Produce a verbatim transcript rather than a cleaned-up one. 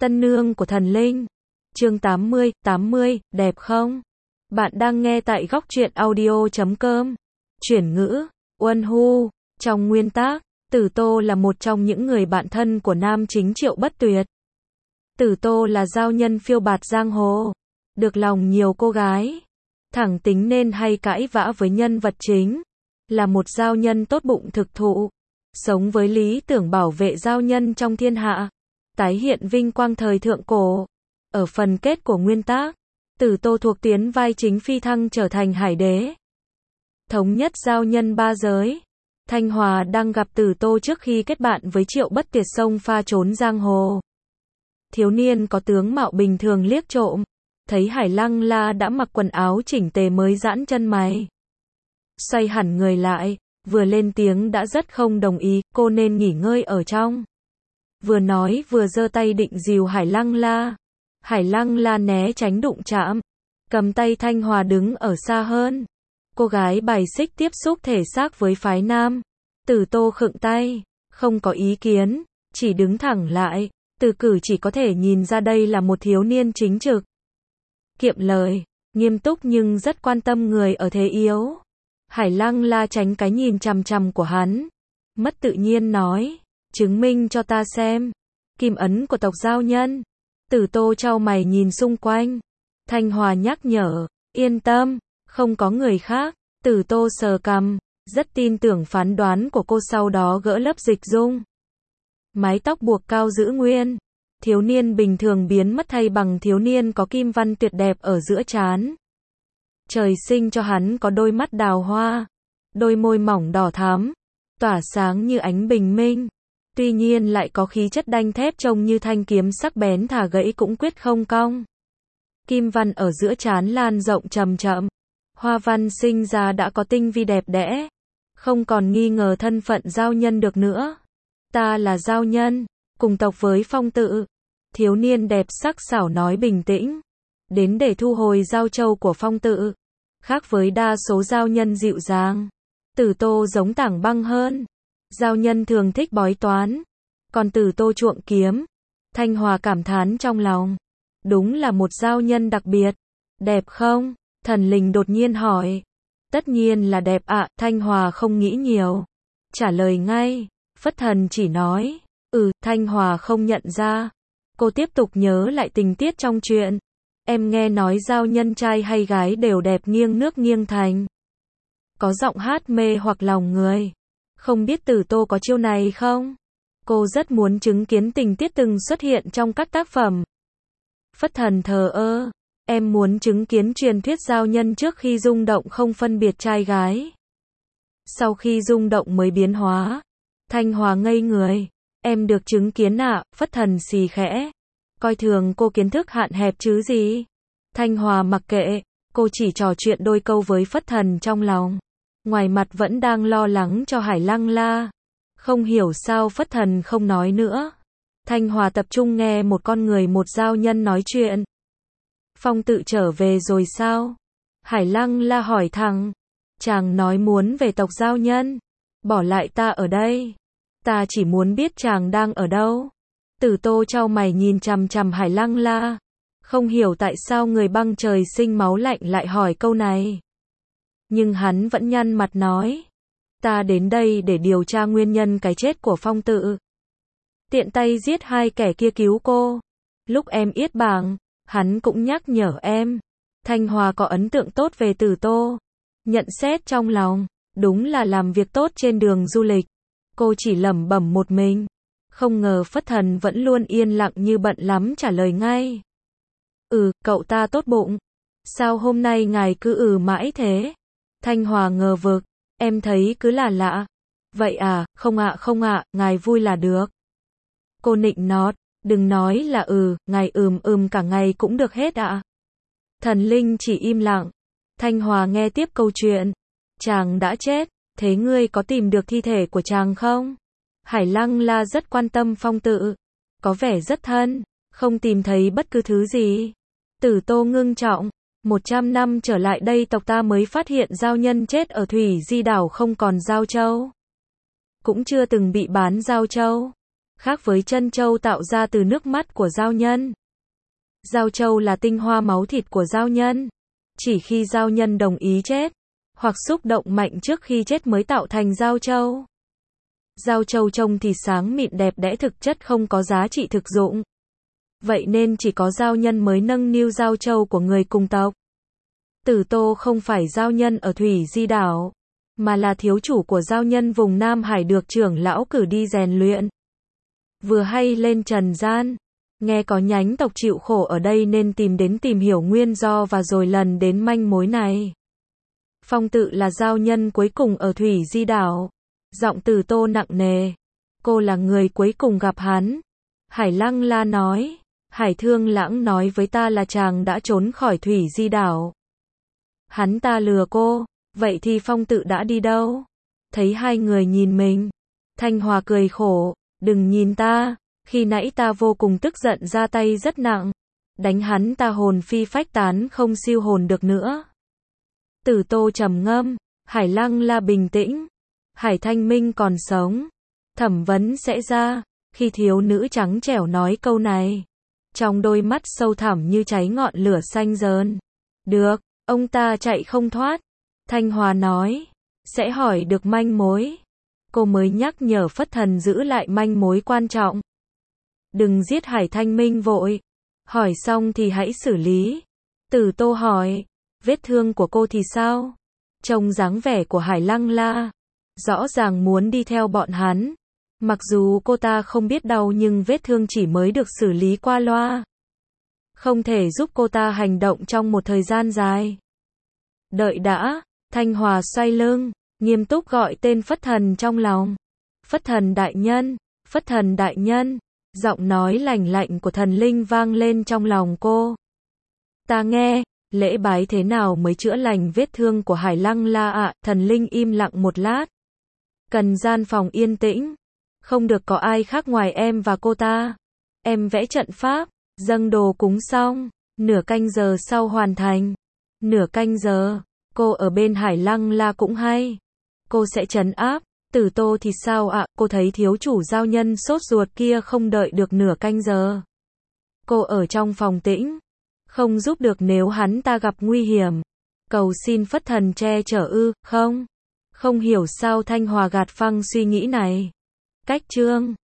Tân nương của thần linh. Chương tám mươi, tám mươi, đẹp không? Bạn đang nghe tại góc truyện audio chấm com. Chuyển ngữ, Uân Hu. Trong nguyên tác, Tử Tô là một trong những người bạn thân của nam chính Triệu Bất Tuyệt. Tử Tô là giao nhân phiêu bạt giang hồ, được lòng nhiều cô gái, thẳng tính nên hay cãi vã với nhân vật chính, là một giao nhân tốt bụng thực thụ, sống với lý tưởng bảo vệ giao nhân trong thiên hạ, tái hiện vinh quang thời thượng cổ. Ở phần kết của nguyên tác, Tử Tô thuộc tiến vai chính phi thăng trở thành hải đế, thống nhất giao nhân ba giới. Thanh Hòa đang gặp Tử Tô trước khi kết bạn với Triệu Bất Tuyệt xông pha trốn giang hồ. Thiếu niên có tướng mạo bình thường liếc trộm, thấy Hải Lăng La đã mặc quần áo chỉnh tề mới giãn chân mày. Xoay hẳn người lại, vừa lên tiếng đã rất không đồng ý, cô nên nghỉ ngơi ở trong. Vừa nói vừa giơ tay định dìu Hải Lăng La. Hải Lăng La né tránh đụng chạm, cầm tay Thanh Hòa đứng ở xa hơn. Cô gái bài xích tiếp xúc thể xác với phái nam. Tử Tô khựng tay, không có ý kiến, chỉ đứng thẳng lại. Từ cử chỉ có thể nhìn ra đây là một thiếu niên chính trực, kiệm lời, nghiêm túc nhưng rất quan tâm người ở thế yếu. Hải Lăng La tránh cái nhìn chằm chằm của hắn, mất tự nhiên nói, chứng minh cho ta xem kim ấn của tộc giao nhân. Tử Tô chau mày nhìn xung quanh. Thanh Hòa nhắc nhở, yên tâm, không có người khác. Tử Tô sờ cằm, rất tin tưởng phán đoán của cô, sau đó gỡ lớp dịch dung. Mái tóc buộc cao giữ nguyên, thiếu niên bình thường biến mất thay bằng thiếu niên có kim văn tuyệt đẹp ở giữa trán. Trời sinh cho hắn có đôi mắt đào hoa, đôi môi mỏng đỏ thắm, tỏa sáng như ánh bình minh. Tuy nhiên lại có khí chất đanh thép, trông như thanh kiếm sắc bén thả gãy cũng quyết không cong. Kim văn ở giữa trán lan rộng chậm chậm, hoa văn sinh ra đã có tinh vi đẹp đẽ, không còn nghi ngờ thân phận giao nhân được nữa. Ta là giao nhân, cùng tộc với Phong Tự. Thiếu niên đẹp sắc sảo nói bình tĩnh, đến để thu hồi giao châu của Phong Tự. Khác với đa số giao nhân dịu dàng, Tử Tô giống tảng băng hơn. Giao nhân thường thích bói toán, còn Tử Tô chuộng kiếm. Thanh Hòa cảm thán trong lòng, đúng là một giao nhân đặc biệt. Đẹp không? Thần linh đột nhiên hỏi. Tất nhiên là đẹp ạ. Thanh Hòa không nghĩ nhiều, trả lời ngay. Phất Thần chỉ nói, ừ. Thanh Hòa không nhận ra. Cô tiếp tục nhớ lại tình tiết trong chuyện. Em nghe nói giao nhân trai hay gái đều đẹp nghiêng nước nghiêng thành, có giọng hát mê hoặc lòng người. Không biết Tử Tô có chiêu này không? Cô rất muốn chứng kiến tình tiết từng xuất hiện trong các tác phẩm. Phất Thần thờ ơ, em muốn chứng kiến truyền thuyết giao nhân trước khi rung động không phân biệt trai gái, sau khi rung động mới biến hóa. Thanh Hòa ngây người, em được chứng kiến ạ. À? Phất Thần xì khẽ, coi thường cô kiến thức hạn hẹp chứ gì. Thanh Hòa mặc kệ, cô chỉ trò chuyện đôi câu với Phất Thần trong lòng, ngoài mặt vẫn đang lo lắng cho Hải Lăng La. Không hiểu sao Phất Thần không nói nữa. Thanh Hòa tập trung nghe một con người một giao nhân nói chuyện. Phong Tự trở về rồi sao? Hải Lăng La hỏi thẳng. Chàng nói muốn về tộc giao nhân, bỏ lại ta ở đây. Ta chỉ muốn biết chàng đang ở đâu. Tử Tô chau mày nhìn chằm chằm Hải Lăng La, không hiểu tại sao người băng trời sinh máu lạnh lại hỏi câu này. Nhưng hắn vẫn nhăn mặt nói, ta đến đây để điều tra nguyên nhân cái chết của Phong Tự. Tiện tay giết hai kẻ kia cứu cô. Lúc em yết bảng, hắn cũng nhắc nhở em. Thanh Hòa có ấn tượng tốt về Tử Tô, nhận xét trong lòng, đúng là làm việc tốt trên đường du lịch. Cô chỉ lẩm bẩm một mình, không ngờ Phất Thần vẫn luôn yên lặng như bận lắm trả lời ngay. Ừ, cậu ta tốt bụng. Sao hôm nay ngài cứ ừ mãi thế? Thanh Hòa ngờ vực, em thấy cứ là lạ. Vậy à, không ạ, không ạ, ngài vui là được. Cô nịnh nót, đừng nói là ừ, ngài ừm ừm cả ngày cũng được hết ạ. Thần linh chỉ im lặng. Thanh Hòa nghe tiếp câu chuyện. Chàng đã chết, thế ngươi có tìm được thi thể của chàng không? Hải Lăng La rất quan tâm Phong Tự, có vẻ rất thân, không tìm thấy bất cứ thứ gì. Tử Tô ngưng trọng, một trăm năm trở lại đây tộc ta mới phát hiện giao nhân chết ở Thủy Di đảo không còn giao châu, cũng chưa từng bị bán giao châu. khác với trân châu tạo ra từ nước mắt của giao nhân. Giao châu là tinh hoa máu thịt của giao nhân. Chỉ khi giao nhân đồng ý chết, hoặc xúc động mạnh trước khi chết mới tạo thành giao châu. Giao châu trông thì sáng mịn đẹp đẽ thực chất không có giá trị thực dụng. Vậy nên chỉ có giao nhân mới nâng niu giao châu của người cùng tộc. Tử Tô không phải giao nhân ở Thủy Di Đảo, mà là thiếu chủ của giao nhân vùng Nam Hải được trưởng lão cử đi rèn luyện. Vừa hay lên trần gian, nghe có nhánh tộc chịu khổ ở đây nên tìm đến tìm hiểu nguyên do và rồi lần đến manh mối này. Phong Tự là giao nhân cuối cùng ở Thủy Di Đảo. Giọng Tử Tô nặng nề. Cô là người cuối cùng gặp hắn. Hải Lăng La nói. Hải Thương Lãng nói với ta là chàng đã trốn khỏi Thủy Di Đảo. Hắn ta lừa cô. Vậy thì Phong Tự đã đi đâu? Thấy hai người nhìn mình, Thanh Hòa cười khổ. Đừng nhìn ta. Khi nãy ta vô cùng tức giận ra tay rất nặng. Đánh hắn ta hồn phi phách tán không siêu hồn được nữa. Tử Tô trầm ngâm. Hải Lăng La bình tĩnh. Hải Thanh Minh còn sống. Thẩm vấn sẽ ra. Khi thiếu nữ trắng trẻo nói câu này, trong đôi mắt sâu thẳm như cháy ngọn lửa xanh dờn. Được, ông ta chạy không thoát. Thanh Hòa nói. Sẽ hỏi được manh mối. Cô mới nhắc nhở Phất Thần giữ lại manh mối quan trọng. Đừng giết Hải Thanh Minh vội. Hỏi xong thì hãy xử lý. Tử Tô hỏi. Vết thương của cô thì sao? Trông dáng vẻ của Hải Lăng La rõ ràng muốn đi theo bọn hắn. Mặc dù cô ta không biết đau nhưng vết thương chỉ mới được xử lý qua loa. Không thể giúp cô ta hành động trong một thời gian dài. Đợi đã. Thanh Hòa xoay lưng, nghiêm túc gọi tên Phất Thần trong lòng. Phất Thần đại nhân, Phất Thần đại nhân. Giọng nói lành lạnh của thần linh vang lên trong lòng cô. Ta nghe. Lễ bái thế nào mới chữa lành vết thương của Hải Lăng La ạ? À? Thần linh im lặng một lát. Cần gian phòng yên tĩnh. Không được có ai khác ngoài em và cô ta. Em vẽ trận pháp, dâng đồ cúng xong. Nửa canh giờ sau hoàn thành. Nửa canh giờ, cô ở bên Hải Lăng La cũng hay. Cô sẽ trấn áp. Tử Tô thì sao ạ? À? Cô thấy thiếu chủ giao nhân sốt ruột kia không đợi được nửa canh giờ. Cô ở trong phòng tĩnh. Không giúp được nếu hắn ta gặp nguy hiểm. Cầu xin Phất Thần che chở ư, không? Không hiểu sao Thanh Hòa gạt phăng suy nghĩ này. Cách chương